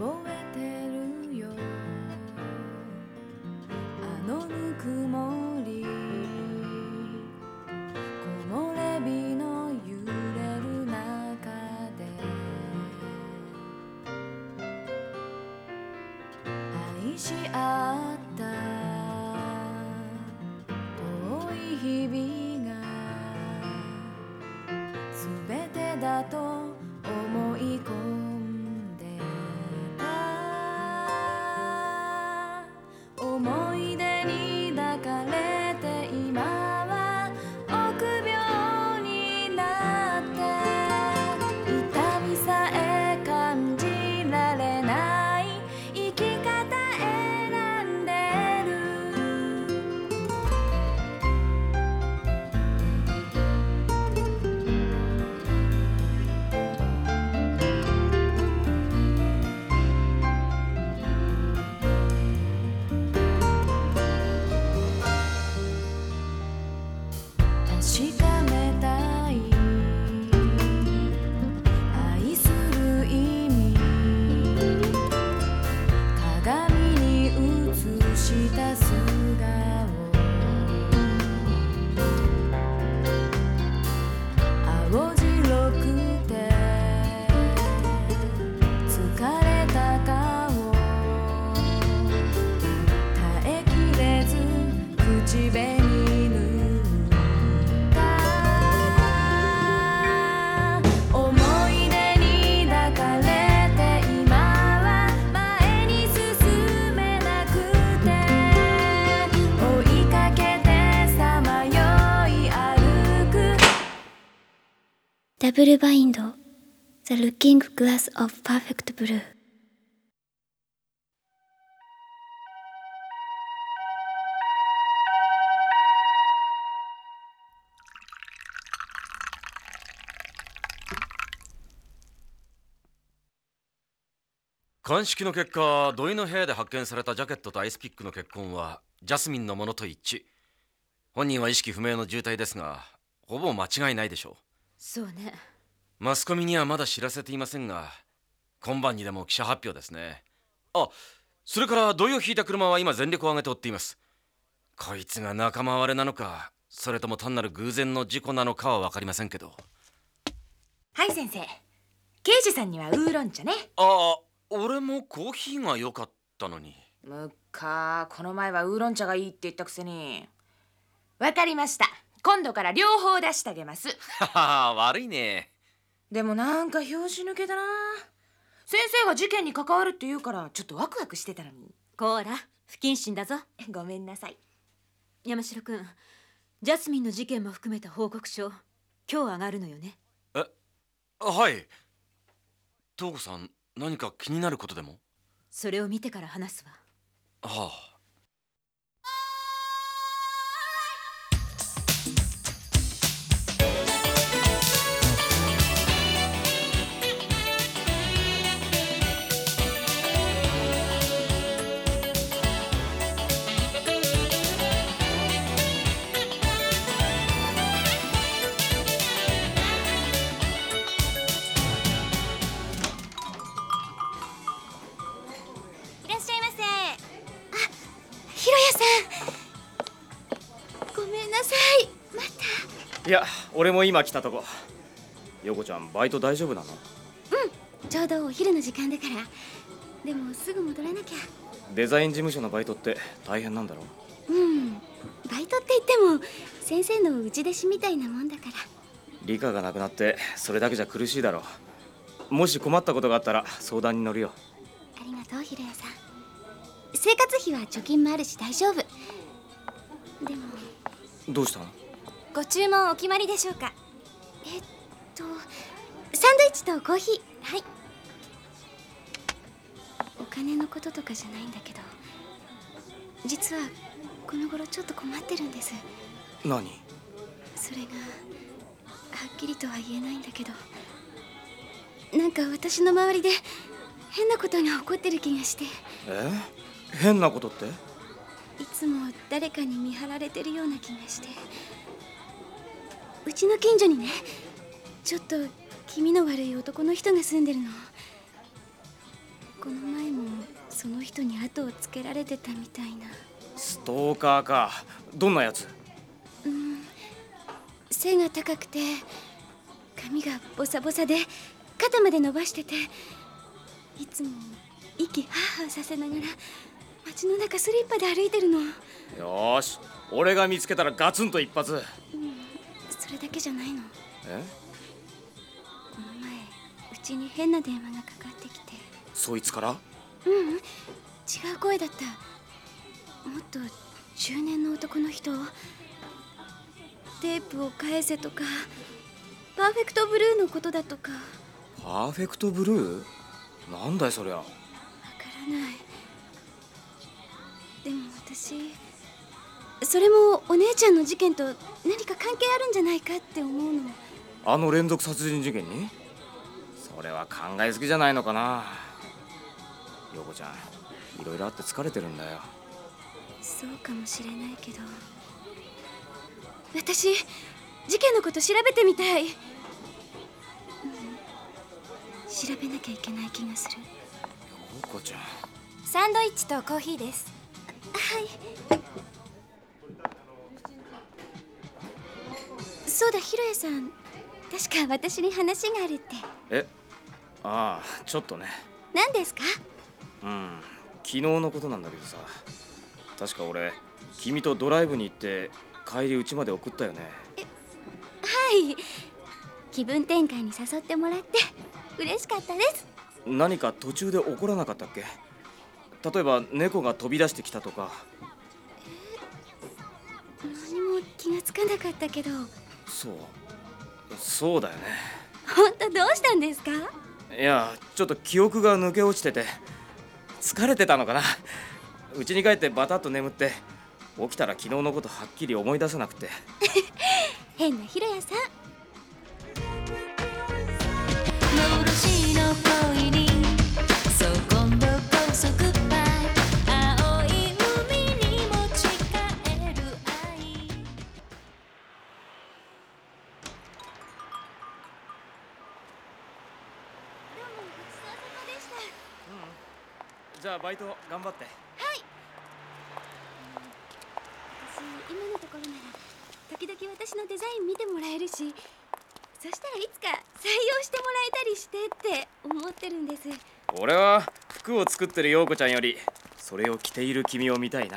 覚えてるよ、あのぬくもり、木漏れ日の揺れる中で愛し合った遠い日々が全てだと思い込んでた。思い出に抱かれて今は臆病になって痛みさえ感じられない生き方選んでる。確かめたい愛する意味、鏡に映した素顔、青白くて疲れた顔、耐えきれず口紅塗った思い出に抱かれて今は前に進めなくて追いかけてさまよい歩く。 ダブルバインド The Looking Glass of Perfect Blue。 鑑識の結果、土井の部屋で発見されたジャケットとアイスピックの血痕はジャスミンのものと一致。本人は意識不明の重体ですが、ほぼ間違いないでしょう。 そうね。 マスコミにはまだ知らせていませんが、今晩にでも記者発表ですね。あ、それから土井を引いた車は今全力を挙げて追っています。こいつが仲間割れなのか、それとも単なる偶然の事故なのかは分かりませんけど。 はい先生、刑事さんにはウーロン茶ね。 ああ、俺もコーヒーが良かったのに。 むっか、この前はウーロン茶がいいって言ったくせに。わかりました、今度から両方出してあげます。 はは、悪いね。 でもなんか拍子抜けだな。先生が事件に関わるって言うからちょっとワクワクしてたのに。 こーら、不謹慎だぞ。 ごめんなさい。 山城くん、ジャスミンの事件も含めた報告書、今日上がるのよね。 はい。東子さん、何か気になることでも？ それを見てから話すわ。 はあ。 いらっしゃいませ。ひろやさん、ごめんなさい。また。 いや、俺も今来たとこ。横ちゃん、バイト大丈夫なの？ ちょうどお昼の時間だから。でもすぐ戻らなきゃ。 デザイン事務所のバイトって大変なんだろ？ バイトって言っても先生の内弟子みたいなもんだから。 理科がなくなってそれだけじゃ苦しいだろう。もし困ったことがあったら相談に乗るよ。 ありがとう、ひろやさん。生活費は貯金もあるし大丈夫。でもどうしたの？ ご注文お決まりでしょうか？サンドイッチとコーヒー。はい。お金のこととかじゃないんだけど、実はこの頃ちょっと困ってるんです。 何？ それがはっきりとは言えないんだけど、なんか私の周りで変なことが起こってる気がして。 変なことって？ いつも誰かに見張られてるような気がして。うちの近所にね、ちょっと気味の悪い男の人が住んでるの。 この前もその人に後をつけられてたみたいな。 ストーカーか。どんなやつ？ 背が高くて髪がボサボサで肩まで伸ばしてて、いつも息ハーハーさせながら街の中スリッパで歩いてるの。 よーし、俺が見つけたらガツンと一発。 それだけじゃないの。 え？ この前うちに変な電話がかかってきて。 そいつから？ 違う声だった。もっと中年の男の人。テープを返せとか、パーフェクトブルーのことだとか。 パーフェクトブルー？なんだいそりゃ。 わからない。でも私、それもお姉ちゃんの事件と何か関係あるんじゃないかって思うの。 あの連続殺人事件に？それは考えすぎじゃないのかな。陽子ちゃん、いろいろあって疲れてるんだよ。 そうかもしれないけど、私事件のこと調べてみたい。調べなきゃいけない気がする。 陽子ちゃん。 サンドイッチとコーヒーです。はい。そうだ、ひろやさん、確か私に話があるって。 え？ああ、ちょっとね。 何ですか？ 昨日のことなんだけどさ、確か俺君とドライブに行って帰り家まで送ったよね。 はい、気分転換に誘ってもらって嬉しかったです。 何か途中で起こらなかったっけ？例えば猫が飛び出してきたとか。 何も気がつかなかったけど。 そうだよね。 本当どうしたんですか？ いや、ちょっと記憶が抜け落ちてて疲れてたのかな。家に帰ってバタッと眠って、起きたら昨日のことはっきり思い出せなくて。 変なひろやさん。 幻の恋にそこんどこそグッバイ、青い海に持ち帰る愛。 じゃあバイト頑張って。 私、今のところなら時々私のデザイン見てもらえるし、そしたらいつか採用してもらえたりしてって思ってるんです。 俺は服を作ってる陽子ちゃんよりそれを着ている君を見たいな。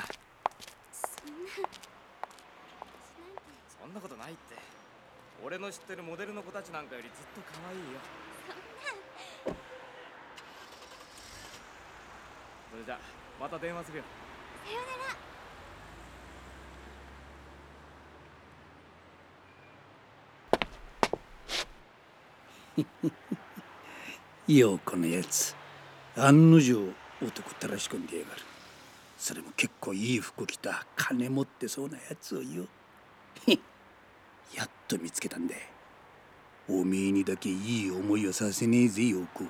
そんなことないって。俺の知ってるモデルの子たちなんかよりずっと可愛いよ。それじゃまた電話するよ。 さようなら。 陽子のやつ、案の定男たらし込んでやがる。それも結構いい服着た金持ってそうなやつをよ。やっと見つけたんだ。おめえにだけいい思いをさせねえぜ陽子。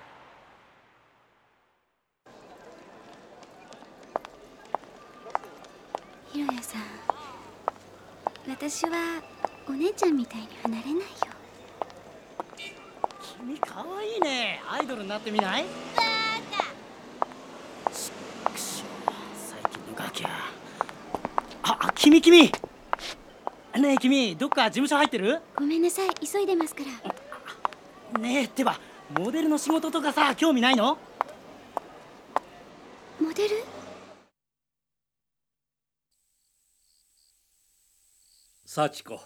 ひろやさん、私はお姉ちゃんみたいに離れないよ。 君かわいいね。アイドルになってみない？バカ。最近のガキは。君ねえ君、どっか事務所入ってる？ ごめんなさい、急いでますから。 ねえってば、モデルの仕事とかさ、興味ないの？ モデル？ 幸子、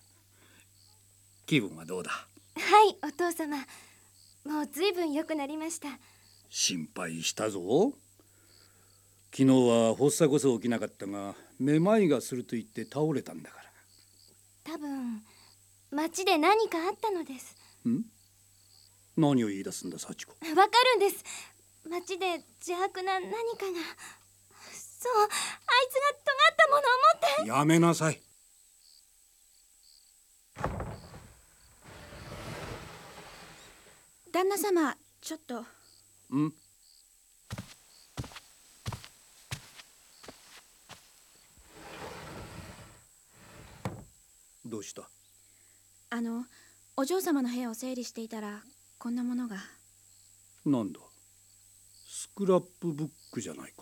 気分はどうだ？ はい、お父様。もうずいぶん良くなりました。 心配したぞ。昨日は発作こそ起きなかったが、めまいがすると言って倒れたんだから。 多分街で何かあったのです。 何を言い出すんだ幸子。 わかるんです。街で邪悪な何かが。そう、あいつが尖ったものを持って。 やめなさい。 旦那様、ちょっと。 どうした？ お嬢様の部屋を整理していたらこんなものが。 なんだ？ スクラップブックじゃないか。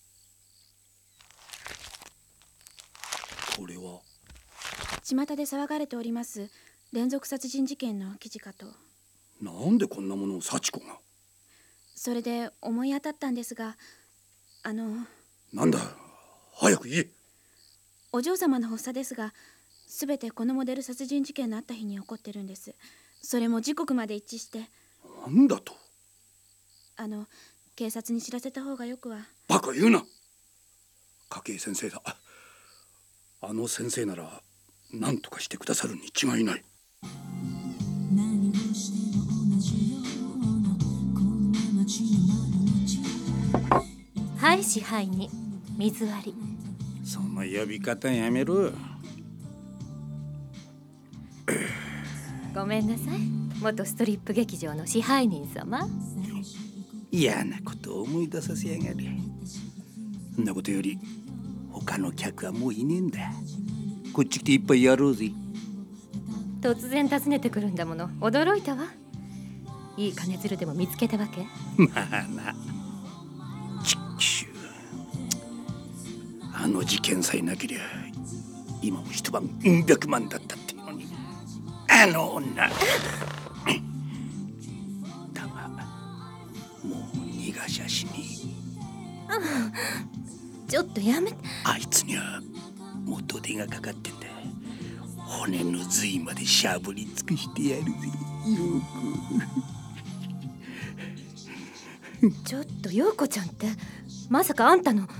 これは巷で騒がれております連続殺人事件の記事かと。 なんでこんなものを幸子が。 それで思い当たったんですが、 なんだ、早く言え。 お嬢様の発作ですが、すべてこのモデル殺人事件のあった日に起こってるんです。それも時刻まで一致して。 なんだと。 警察に知らせた方がよくは。 バカ言うな。家計先生だ。あの先生なら何とかしてくださるに違いない。 はい、支配人、水割り。 その呼び方やめろ。 ごめんなさい、元ストリップ劇場の支配人様。 嫌なことを思い出させやがる。そんなことより他の客はもういねえんだ。こっち来て一杯やろうぜ。 突然訪ねてくるんだもの、驚いたわ。いい金づるでも見つけたわけ？ まあな。ちっきしゅう。あの事件さえなけりゃ今も一晩100万だったっていうのに、あの女だがもう逃がしゃしねえ。ちょっとやめて。 あいつには元手がかかってんだ。骨の髄までしゃぶり尽くしてやるぜ、陽子。ちょっと陽子ちゃんってまさかあんたの。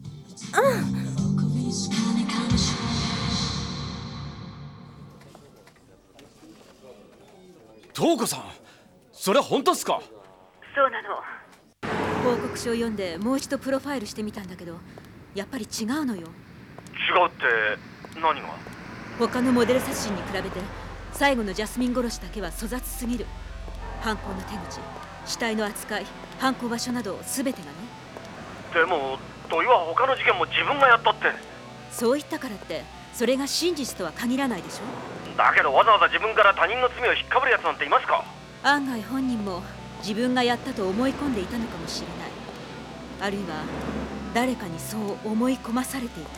瞳子さん、それ本当っすか？ そうなの。報告書を読んでもう一度プロファイルしてみたんだけど、やっぱり違うのよ。 違うって何が？ 他のモデル殺人に比べて最後のジャスミン殺しだけは粗雑すぎる。犯行の手口、死体の扱い、犯行場所など全てがね。 でも土井は他の事件も自分がやったって。 そう言ったからってそれが真実とは限らないでしょ。 だけどわざわざ自分から他人の罪を引っかぶるやつなんていますか？ 案外本人も自分がやったと思い込んでいたのかもしれない。あるいは誰かにそう思い込まされていた。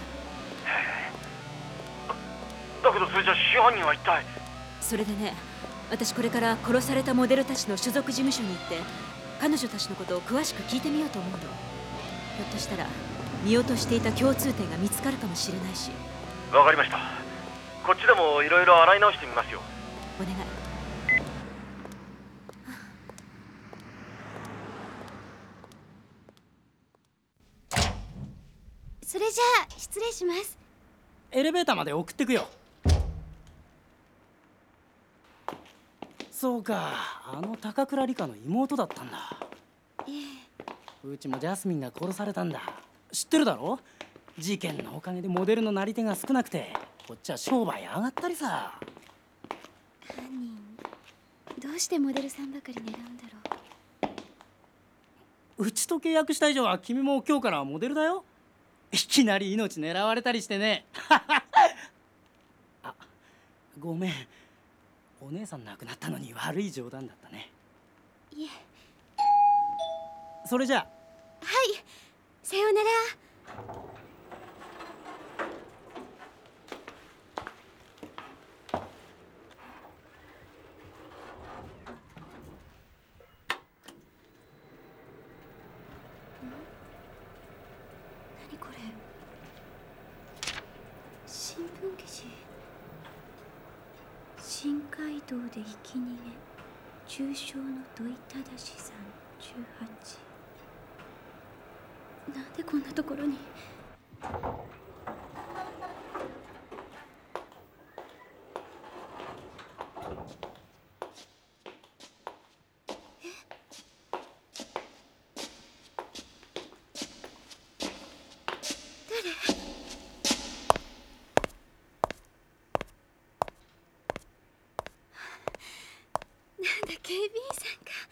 だけどそれじゃ真犯人は一体。 それでね、私これから殺されたモデルたちの所属事務所に行って彼女たちのことを詳しく聞いてみようと思うの。ひょっとしたら見落としていた共通点が見つかるかもしれないし。 わかりました。こっちでもいろいろ洗い直してみますよ。 お願い。 それじゃあ失礼します。 エレベーターまで送ってくよ。そうか、あの高倉理香の妹だったんだ。うちもジャスミンが殺されたんだ。知ってるだろ？事件のおかげでモデルのなり手が少なくてこっちは商売上がったりさ。 犯人どうしてモデルさんばかり狙うんだろう。 うちと契約した以上は君も今日からモデルだよ。いきなり命狙われたりしてね。あ、ごめん、お姉さん亡くなったのに悪い冗談だったね。 いえ。 それじゃあ。 はい、さようなら。何これ、新聞記事。新街道でひき逃げ、重傷の土井正さん18。なんでこんなところに。警備員さんか。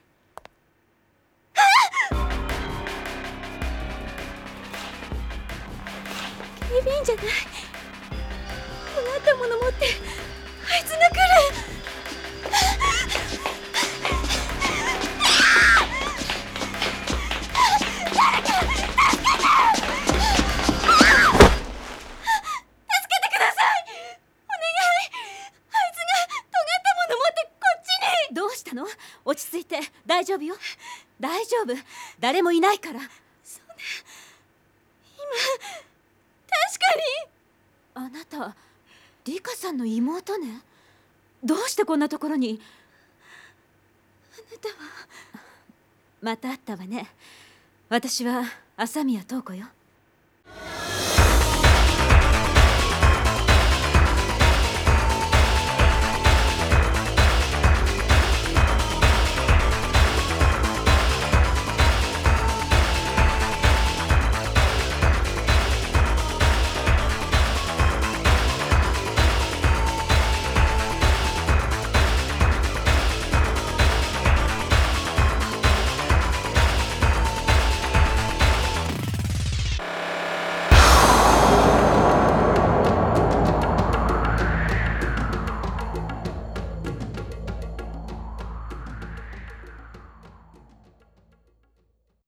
警備員じゃない。尖ったもの持ってあいつが来る。 落ち着いて。大丈夫よ。大丈夫。誰もいないから。 そんな、確かに。 あなたリカさんの妹ね。どうしてこんなところに。 あなたは。 また会ったわね。私は朝宮塔子よ。